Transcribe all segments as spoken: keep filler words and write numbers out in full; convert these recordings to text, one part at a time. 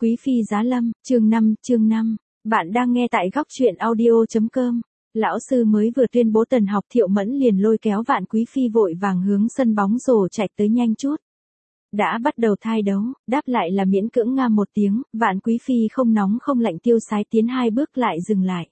Quý phi giá lâm, chương năm, chương năm. Bạn đang nghe tại góc truyện audio chấm com. Lão sư mới vừa tuyên bố tần học, Thiệu Mẫn liền lôi kéo Vạn Quý phi vội vàng hướng sân bóng rổ chạy tới nhanh chút. Đã bắt đầu thai đấu, đáp lại là miễn cưỡng nga một tiếng, Vạn Quý phi không nóng không lạnh tiêu sái tiến hai bước lại dừng lại.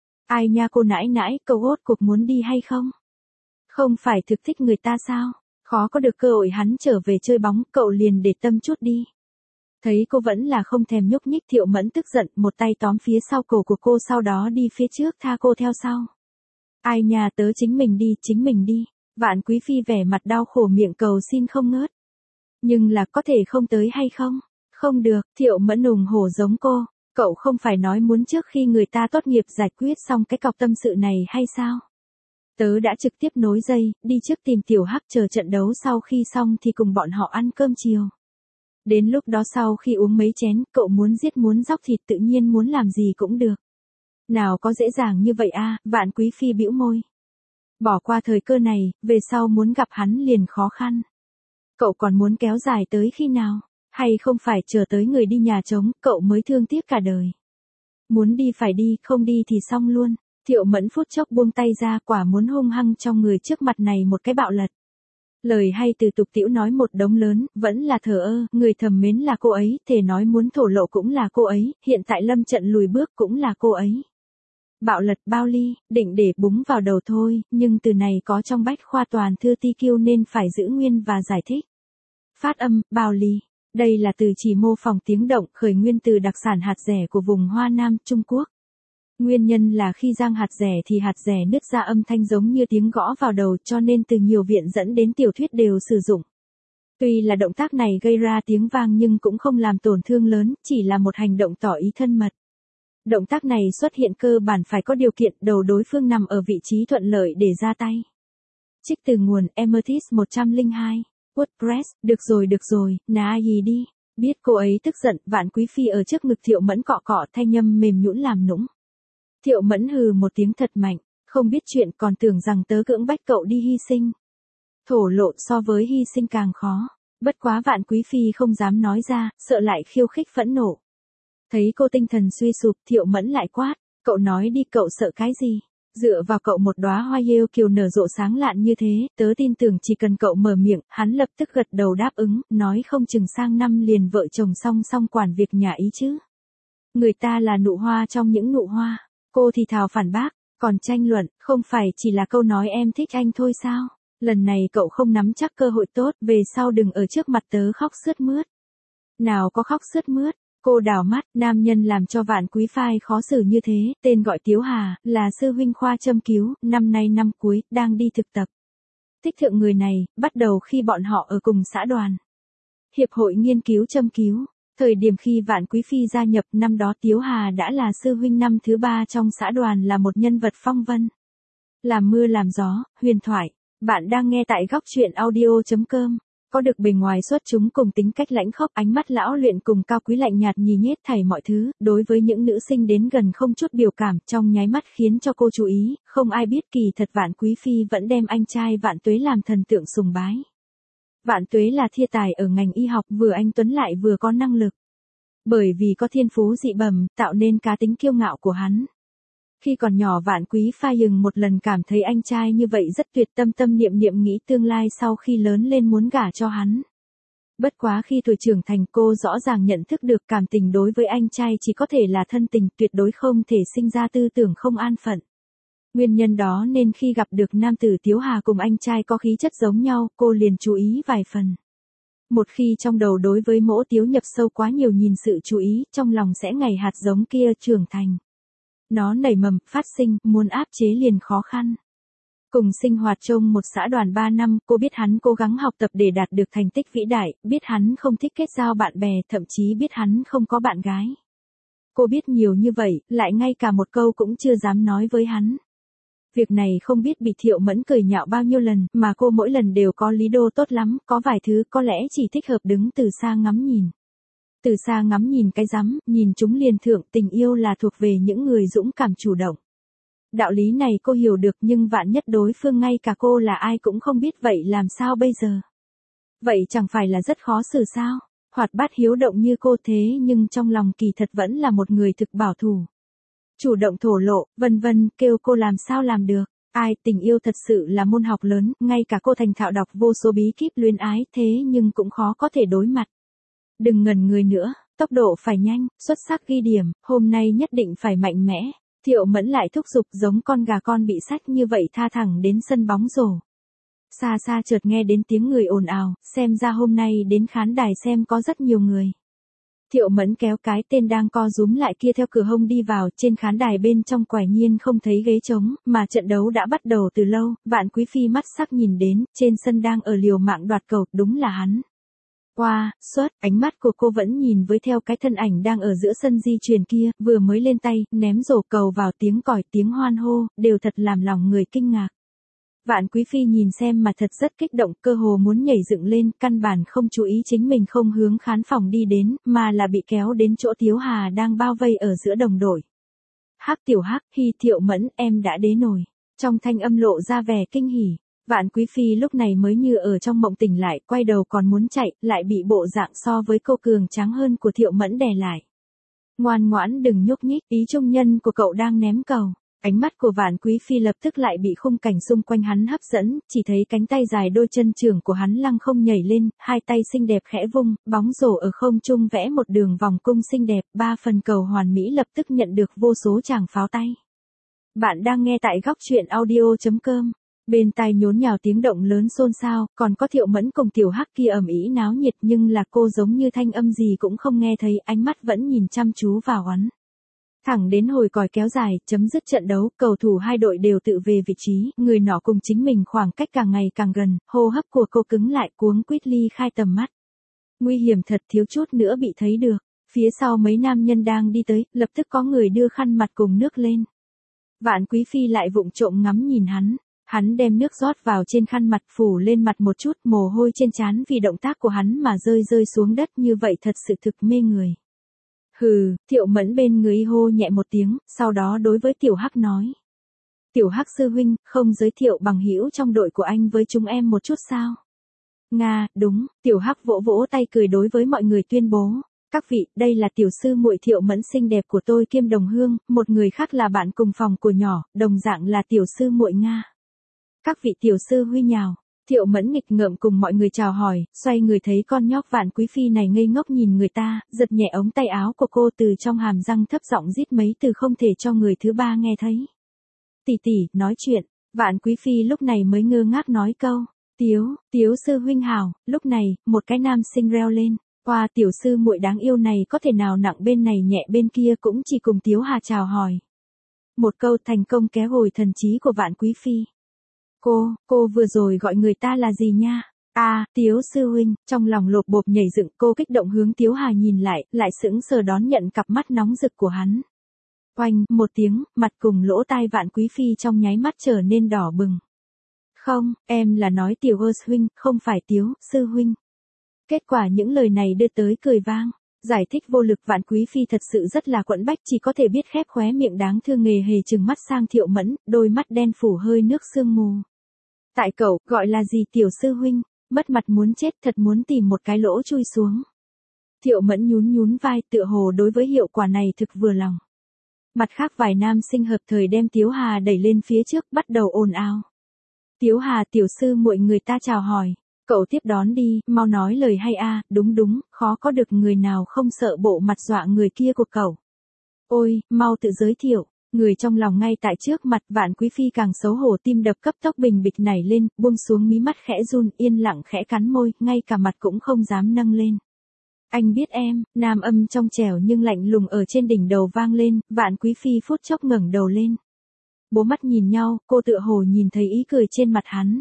Ai nha cô nãi nãi, cậu hốt cuộc muốn đi hay không? Không phải thực thích người ta sao? Khó có được cơ hội hắn trở về chơi bóng, cậu liền để tâm chút đi. Thấy cô vẫn là không thèm nhúc nhích, Thiệu Mẫn tức giận, một tay tóm phía sau cổ của cô, sau đó đi phía trước tha cô theo sau. Ai nhà tớ chính mình đi, chính mình đi. Vạn Quý phi vẻ mặt đau khổ miệng cầu xin không ngớt. Nhưng là có thể không tới hay không? Không được, Thiệu Mẫn ủng hổ giống cô. Cậu không phải nói muốn trước khi người ta tốt nghiệp giải quyết xong cái cọc tâm sự này hay sao? Tớ đã trực tiếp nối dây, đi trước tìm Tiểu Hắc chờ trận đấu sau khi xong thì cùng bọn họ ăn cơm chiều. Đến lúc đó sau khi uống mấy chén, cậu muốn giết muốn dóc thịt tự nhiên muốn làm gì cũng được. Nào có dễ dàng như vậy a, Vạn Quý phi bĩu môi. Bỏ qua thời cơ này, về sau muốn gặp hắn liền khó khăn. Cậu còn muốn kéo dài tới khi nào? Hay không phải chờ tới người đi nhà trống, cậu mới thương tiếc cả đời. Muốn đi phải đi, không đi thì xong luôn. Thiệu Mẫn phút chốc buông tay ra, quả muốn hung hăng trong người trước mặt này một cái bạo lật. Lời hay từ tục tĩu nói một đống lớn, vẫn là thờ ơ, người thầm mến là cô ấy, thể nói muốn thổ lộ cũng là cô ấy, hiện tại lâm trận lùi bước cũng là cô ấy. Bạo lật bao ly, định để búng vào đầu thôi, nhưng từ này có trong bách khoa toàn thư ti kiêu nên phải giữ nguyên và giải thích. Phát âm, bao ly. Đây là từ chỉ mô phỏng tiếng động, khởi nguyên từ đặc sản hạt dẻ của vùng Hoa Nam, Trung Quốc. Nguyên nhân là khi rang hạt dẻ thì hạt dẻ nứt ra âm thanh giống như tiếng gõ vào đầu, cho nên từ nhiều viện dẫn đến tiểu thuyết đều sử dụng. Tuy là động tác này gây ra tiếng vang nhưng cũng không làm tổn thương lớn, chỉ là một hành động tỏ ý thân mật. Động tác này xuất hiện cơ bản phải có điều kiện, đầu đối phương nằm ở vị trí thuận lợi để ra tay. Trích từ nguồn Amethyst một không hai, WordPress, được rồi được rồi, nà gì đi. Biết cô ấy tức giận, Vạn Quý phi ở trước ngực Thiệu Mẫn cọ cọ thanh nhâm mềm nhũn làm nũng. Thiệu Mẫn hừ một tiếng thật mạnh, không biết chuyện còn tưởng rằng tớ cưỡng bách cậu đi hy sinh. Thổ lộ so với hy sinh càng khó, bất quá Vạn Quý phi không dám nói ra, sợ lại khiêu khích phẫn nộ. Thấy cô tinh thần suy sụp, Thiệu Mẫn lại quát, cậu nói đi, cậu sợ cái gì? Dựa vào cậu một đóa hoa yêu kiều nở rộ sáng lạn như thế, tớ tin tưởng chỉ cần cậu mở miệng, hắn lập tức gật đầu đáp ứng, nói không chừng sang năm liền vợ chồng song song quản việc nhà ý chứ. Người ta là nụ hoa trong những nụ hoa. Cô thì thào phản bác, còn tranh luận, không phải chỉ là câu nói em thích anh thôi sao? Lần này cậu không nắm chắc cơ hội tốt, về sau đừng ở trước mặt tớ khóc sướt mướt. Nào có khóc sướt mướt, cô đảo mắt, nam nhân làm cho Vạn Quý phi khó xử như thế, tên gọi Tiếu Hà, là sư huynh khoa châm cứu, năm nay năm cuối, đang đi thực tập. Thích thượng người này, bắt đầu khi bọn họ ở cùng xã đoàn. Hiệp hội nghiên cứu châm cứu. Thời điểm khi Vạn Quý phi gia nhập, năm đó Tiếu Hà đã là sư huynh năm thứ ba trong xã đoàn, là một nhân vật phong vân. Làm mưa làm gió, huyền thoại. Bạn đang nghe tại góc truyện audio chấm com. Có được bề ngoài xuất chúng cùng tính cách lãnh khốc, ánh mắt lão luyện cùng cao quý lạnh nhạt nhì nhết thảy mọi thứ, đối với những nữ sinh đến gần không chút biểu cảm, trong nháy mắt khiến cho cô chú ý, không ai biết kỳ thật Vạn Quý phi vẫn đem anh trai Vạn Tuế làm thần tượng sùng bái. Vạn Tuế là thiên tài ở ngành y học, vừa anh tuấn lại vừa có năng lực. Bởi vì có thiên phú dị bẩm, tạo nên cá tính kiêu ngạo của hắn. Khi còn nhỏ Vạn Quý phi dừng một lần cảm thấy anh trai như vậy rất tuyệt, tâm tâm niệm niệm nghĩ tương lai sau khi lớn lên muốn gả cho hắn. Bất quá khi tuổi trưởng thành, cô rõ ràng nhận thức được cảm tình đối với anh trai chỉ có thể là thân tình, tuyệt đối không thể sinh ra tư tưởng không an phận. Nguyên nhân đó nên khi gặp được nam tử Tiếu Hà cùng anh trai có khí chất giống nhau, cô liền chú ý vài phần. Một khi trong đầu đối với mỗ Tiếu nhập sâu quá nhiều nhìn sự chú ý, trong lòng sẽ ngày hạt giống kia trưởng thành. Nó nảy mầm, phát sinh, muốn áp chế liền khó khăn. Cùng sinh hoạt trong một xã đoàn ba năm, cô biết hắn cố gắng học tập để đạt được thành tích vĩ đại, biết hắn không thích kết giao bạn bè, thậm chí biết hắn không có bạn gái. Cô biết nhiều như vậy, lại ngay cả một câu cũng chưa dám nói với hắn. Việc này không biết bị Thiệu Mẫn cười nhạo bao nhiêu lần, mà cô mỗi lần đều có lý do tốt lắm, có vài thứ có lẽ chỉ thích hợp đứng từ xa ngắm nhìn. Từ xa ngắm nhìn cái rắm, nhìn chúng liền thượng, tình yêu là thuộc về những người dũng cảm chủ động. Đạo lý này cô hiểu được, nhưng vạn nhất đối phương ngay cả cô là ai cũng không biết, vậy làm sao bây giờ? Vậy chẳng phải là rất khó xử sao? Hoạt bát hiếu động như cô thế nhưng trong lòng kỳ thật vẫn là một người thực bảo thủ. Chủ động thổ lộ, vân vân, kêu cô làm sao làm được. Ai, tình yêu thật sự là môn học lớn, ngay cả cô thành thạo đọc vô số bí kíp luyến ái thế nhưng cũng khó có thể đối mặt. Đừng ngần người nữa, tốc độ phải nhanh, xuất sắc ghi điểm, hôm nay nhất định phải mạnh mẽ. Thiệu Mẫn lại thúc giục giống con gà con bị sách như vậy tha thẳng đến sân bóng rổ. Xa xa chợt nghe đến tiếng người ồn ào, xem ra hôm nay đến khán đài xem có rất nhiều người. Thiệu Mẫn kéo cái tên đang co rúm lại kia theo cửa hông đi vào, trên khán đài bên trong quả nhiên không thấy ghế trống, mà trận đấu đã bắt đầu từ lâu, Vạn Quý Phi mắt sắc nhìn đến, trên sân đang ở liều mạng đoạt cầu, đúng là hắn. Qua, wow, xuất, ánh mắt của cô vẫn nhìn với theo cái thân ảnh đang ở giữa sân di chuyển kia, vừa mới lên tay, ném rổ cầu vào tiếng còi tiếng hoan hô, đều thật làm lòng người kinh ngạc. Vạn Quý Phi nhìn xem mà thật rất kích động, cơ hồ muốn nhảy dựng lên, căn bản không chú ý chính mình không hướng khán phòng đi đến, mà là bị kéo đến chỗ Tiếu Hà đang bao vây ở giữa đồng đội. Hắc tiểu Hắc, Hi Thiệu Mẫn, em đã đến rồi. Trong thanh âm lộ ra vẻ kinh hỉ. Vạn Quý Phi lúc này mới như ở trong mộng tỉnh lại, quay đầu còn muốn chạy, lại bị bộ dạng so với cô cường tráng hơn của Thiệu Mẫn đè lại. Ngoan ngoãn đừng nhúc nhích, ý trung nhân của cậu đang ném cầu. Ánh mắt của Vạn Quý Phi lập tức lại bị khung cảnh xung quanh hắn hấp dẫn, chỉ thấy cánh tay dài đôi chân trưởng của hắn lăng không nhảy lên, hai tay xinh đẹp khẽ vung, bóng rổ ở không trung vẽ một đường vòng cung xinh đẹp, ba phần cầu hoàn mỹ lập tức nhận được vô số tràng pháo tay. Bạn đang nghe tại góc truyện audio chấm com. Bên tai nhốn nhào tiếng động lớn xôn xao, còn có Thiệu Mẫn cùng tiểu Hắc kia ầm ĩ náo nhiệt nhưng là cô giống như thanh âm gì cũng không nghe thấy, ánh mắt vẫn nhìn chăm chú vào hắn. Thẳng đến hồi còi kéo dài, chấm dứt trận đấu, cầu thủ hai đội đều tự về vị trí, người nọ cùng chính mình khoảng cách càng ngày càng gần, hô hấp của cô cứng lại cuống quýt ly khai tầm mắt. Nguy hiểm thật, thiếu chút nữa bị thấy được. Phía sau mấy nam nhân đang đi tới, lập tức có người đưa khăn mặt cùng nước lên. Vạn Quý Phi lại vụng trộm ngắm nhìn hắn. Hắn đem nước rót vào trên khăn mặt phủ lên mặt một chút, mồ hôi trên trán vì động tác của hắn mà rơi rơi xuống đất như vậy thật sự thực mê người. Hừ, Thiệu Mẫn bên người hô nhẹ một tiếng, sau đó đối với tiểu Hắc nói. Tiểu Hắc sư huynh, không giới thiệu bằng hữu trong đội của anh với chúng em một chút sao? Nga, đúng, tiểu Hắc vỗ vỗ tay cười đối với mọi người tuyên bố. Các vị, đây là tiểu sư muội Thiệu Mẫn xinh đẹp của tôi kiêm đồng hương, một người khác là bạn cùng phòng của nhỏ, đồng dạng là tiểu sư muội Nga. Các vị tiểu sư huy nhào. Thiệu Mẫn nghịch ngợm cùng mọi người chào hỏi, xoay người thấy con nhóc Vạn Quý Phi này ngây ngốc nhìn người ta, giật nhẹ ống tay áo của cô từ trong hàm răng thấp giọng rít mấy từ không thể cho người thứ ba nghe thấy. Tỷ tỷ, nói chuyện, Vạn Quý Phi lúc này mới ngơ ngác nói câu, Tiếu, Tiếu sư huynh hảo, lúc này, một cái nam sinh reo lên, qua tiểu sư muội đáng yêu này có thể nào nặng bên này nhẹ bên kia cũng chỉ cùng Tiếu Hà chào hỏi. Một câu thành công kéo hồi thần trí của Vạn Quý Phi. Cô, cô vừa rồi gọi người ta là gì nha? À, Tiếu sư huynh, trong lòng lột bột nhảy dựng, cô kích động hướng Tiếu Hà nhìn lại, lại sững sờ đón nhận cặp mắt nóng rực của hắn. Oanh, một tiếng, mặt cùng lỗ tai Vạn Quý Phi trong nháy mắt trở nên đỏ bừng. Không, em là nói Tiểu ơ huynh, không phải Tiếu, sư huynh. Kết quả những lời này đưa tới cười vang. Giải thích vô lực, Vạn Quý Phi thật sự rất là quẫn bách, chỉ có thể biết khép khóe miệng đáng thương nghề hề trừng mắt sang Thiệu Mẫn, đôi mắt đen phủ hơi nước sương mù. Tại cậu, gọi là gì tiểu sư huynh, mất mặt muốn chết, thật muốn tìm một cái lỗ chui xuống. Thiệu Mẫn nhún nhún vai, tựa hồ đối với hiệu quả này thực vừa lòng. Mặt khác vài nam sinh hợp thời đem Tiếu Hà đẩy lên phía trước, bắt đầu ồn ào. Tiếu Hà tiểu sư muội người ta chào hỏi. Cậu tiếp đón đi, mau nói lời hay a, đúng đúng, khó có được người nào không sợ bộ mặt dọa người kia của cậu. Ôi, mau tự giới thiệu, người trong lòng ngay tại trước mặt Vạn Quý Phi càng xấu hổ tim đập cấp tốc bình bịch nảy lên, buông xuống mí mắt khẽ run, yên lặng khẽ cắn môi, ngay cả mặt cũng không dám nâng lên. Anh biết em, nam âm trong trẻo nhưng lạnh lùng ở trên đỉnh đầu vang lên, Vạn Quý Phi phút chốc ngẩng đầu lên. Bố mắt nhìn nhau, cô tựa hồ nhìn thấy ý cười trên mặt hắn.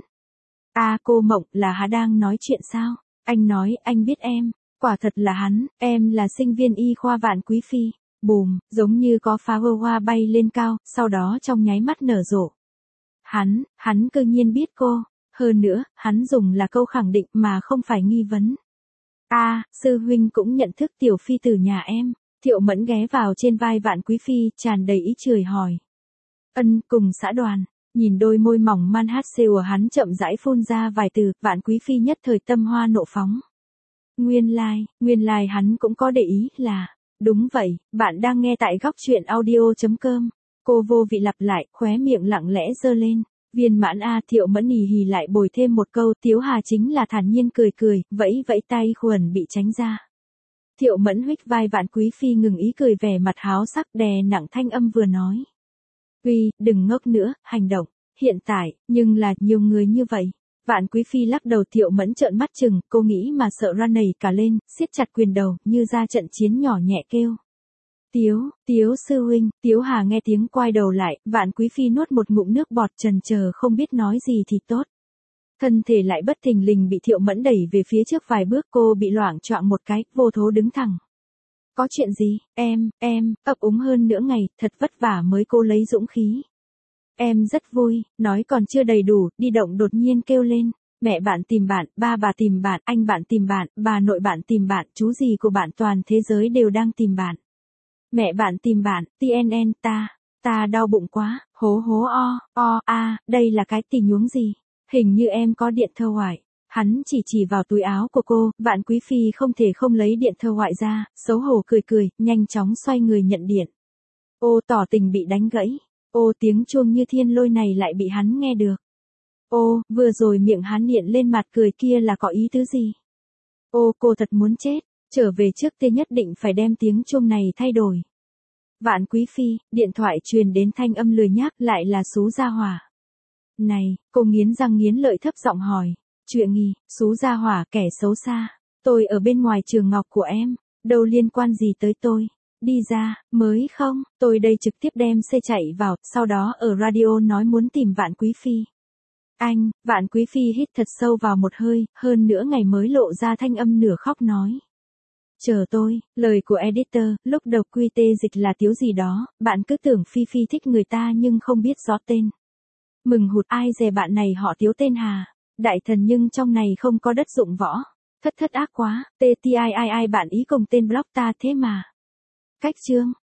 À cô Mộng, là hắn đang nói chuyện sao? Anh nói, anh biết em. Quả thật là hắn, em là sinh viên y khoa Vạn Quý Phi. Bùm, giống như có pháo hoa bay lên cao, sau đó trong nháy mắt nở rộ. Hắn, hắn cơ nhiên biết cô. Hơn nữa, hắn dùng là câu khẳng định mà không phải nghi vấn. À, sư huynh cũng nhận thức tiểu phi tử nhà em. Thiệu Mẫn ghé vào trên vai Vạn Quý Phi, tràn đầy ý chửi hỏi. Ân, cùng xã đoàn. Nhìn đôi môi mỏng man hát xêu của hắn chậm rãi phun ra vài từ, Vạn Quý Phi nhất thời tâm hoa nộ phóng. Nguyên lai, like, nguyên lai like hắn cũng có để ý là, đúng vậy, bạn đang nghe tại góc chuyện audio.com. Cô vô vị lặp lại, khóe miệng lặng lẽ giơ lên. Viên mãn a Thiệu Mẫn hì hì lại bồi thêm một câu, Tiếu Hà chính là thản nhiên cười cười, vẫy vẫy tay khuẩn bị tránh ra. Thiệu Mẫn huých vai Vạn Quý Phi ngừng ý cười, vẻ mặt háo sắc đè nặng thanh âm vừa nói. Uy, đừng ngốc nữa, hành động. Hiện tại, nhưng là nhiều người như vậy. Vạn Quý Phi lắc đầu. Thiệu Mẫn trợn mắt chừng, cô nghĩ mà sợ ra nảy cả lên, siết chặt quyền đầu, như ra trận chiến nhỏ nhẹ kêu. Tiếu, Tiếu sư huynh. Tiếu Hà nghe tiếng quay đầu lại, Vạn Quý Phi nuốt một ngụm nước bọt, chần chờ không biết nói gì thì tốt. Thân thể lại bất thình lình bị Thiệu Mẫn đẩy về phía trước vài bước, cô bị loạng choạng một cái, vô thố đứng thẳng. Có chuyện gì, em, em, ấp úng hơn nửa ngày, thật vất vả mới cô lấy dũng khí. Em rất vui, nói còn chưa đầy đủ, đi động đột nhiên kêu lên. Mẹ bạn tìm bạn, ba bà tìm bạn, anh bạn tìm bạn, bà nội bạn tìm bạn, chú gì của bạn, toàn thế giới đều đang tìm bạn. Mẹ bạn tìm bạn, tê en en, ta, ta đau bụng quá, hố hố o, o, a, đây là cái tình huống gì? Hình như em có điện thơ ngoại. Hắn chỉ chỉ vào túi áo của cô, Vạn Quý Phi không thể không lấy điện thơ ngoại ra, xấu hổ cười cười, nhanh chóng xoay người nhận điện. Ô, tỏ tình bị đánh gãy. Ô, tiếng chuông như thiên lôi này lại bị hắn nghe được. Ô, vừa rồi miệng hắn hiện lên mặt cười kia là có ý tứ gì? Ô, cô thật muốn chết, trở về trước tê nhất định phải đem tiếng chuông này thay đổi. Vạn Quý Phi, điện thoại truyền đến thanh âm lười nhác, lại là Sú Gia Hỏa. Này, cô nghiến răng nghiến lợi thấp giọng hỏi. Chuyện nghi, Sú Gia Hỏa kẻ xấu xa. Tôi ở bên ngoài trường ngọc của em, đâu liên quan gì tới tôi. Đi ra, mới không, tôi đây trực tiếp đem xe chạy vào, sau đó ở radio nói muốn tìm Vạn Quý Phi. Anh, Vạn Quý Phi hít thật sâu vào một hơi, hơn nửa ngày mới lộ ra thanh âm nửa khóc nói. Chờ tôi, lời của editor, lúc đầu quy tê dịch là Tiếu gì đó, bạn cứ tưởng Phi Phi thích người ta nhưng không biết rõ tên. Mừng hụt, ai dè bạn này họ Tiếu tên Hà, đại thần nhưng trong này không có đất dụng võ. Thất thất ác quá, tê ti ai ai ai bạn ý cùng tên blog ta thế mà. Cách chương.